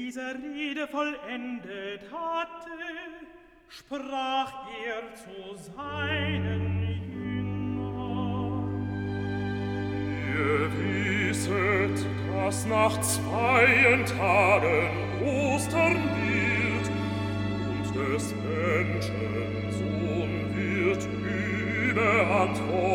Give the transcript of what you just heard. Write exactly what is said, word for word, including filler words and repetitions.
diese Rede vollendet hatte, sprach er zu seinen Jüngern. Ihr wisset, dass nach zweien Tagen Ostern wird, und des Menschen Sohn wird überantworten